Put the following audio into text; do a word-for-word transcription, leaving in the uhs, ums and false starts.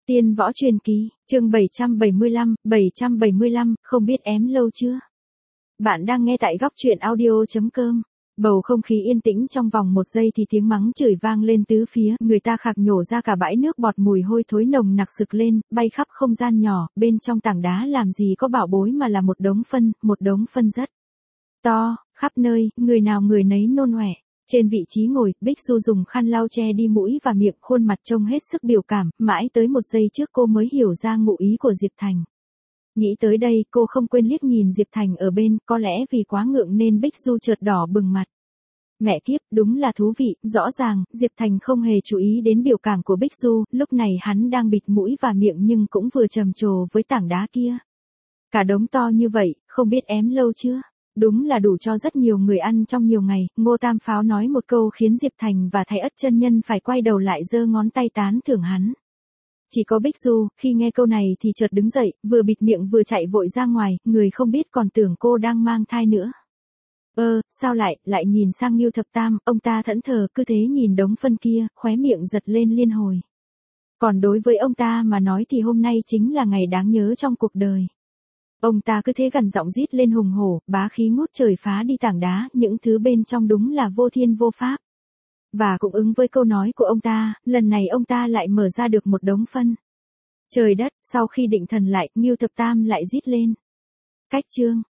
Tiên võ truyền kỳ, chương bảy trăm bảy mươi lăm, bảy trăm bảy mươi lăm, không biết ém lâu chưa? Bạn đang nghe tại góc truyện audio chấm com. Bầu không khí yên tĩnh trong vòng một giây thì tiếng mắng chửi vang lên tứ phía, người ta khạc nhổ ra cả bãi nước bọt mùi hôi thối nồng nặc sực lên, bay khắp không gian nhỏ, bên trong tảng đá làm gì có bảo bối mà là một đống phân, một đống phân rất to, khắp nơi, người nào người nấy nôn ọe. Trên vị trí ngồi, Bích Du dùng khăn lau che đi mũi và miệng, khuôn mặt trông hết sức biểu cảm, mãi tới một giây trước cô mới hiểu ra ngụ ý của Diệp Thành. Nghĩ tới đây, cô không quên liếc nhìn Diệp Thành ở bên, có lẽ vì quá ngượng nên Bích Du chợt đỏ bừng mặt. Mẹ kiếp, đúng là thú vị, rõ ràng, Diệp Thành không hề chú ý đến biểu cảm của Bích Du, lúc này hắn đang bịt mũi và miệng nhưng cũng vừa trầm trồ với tảng đá kia. Cả đống to như vậy, không biết ém lâu chưa? Đúng là đủ cho rất nhiều người ăn trong nhiều ngày, Ngô Tam Pháo nói một câu khiến Diệp Thành và Thái Ất chân nhân phải quay đầu lại giơ ngón tay tán thưởng hắn. Chỉ có Bích Du, khi nghe câu này thì chợt đứng dậy, vừa bịt miệng vừa chạy vội ra ngoài, người không biết còn tưởng cô đang mang thai nữa. Ơ, sao lại, lại nhìn sang Ngưu Thập Tam, ông ta thẫn thờ cứ thế nhìn đống phân kia, khóe miệng giật lên liên hồi. Còn đối với ông ta mà nói thì hôm nay chính là ngày đáng nhớ trong cuộc đời. Ông ta cứ thế gằn giọng rít lên hùng hổ, bá khí ngút trời phá đi tảng đá, những thứ bên trong đúng là vô thiên vô pháp. Và cũng ứng với câu nói của ông ta, lần này ông ta lại mở ra được một đống phân. Trời đất, sau khi định thần lại, Ngưu Thập Tam lại rít lên. Cách chương,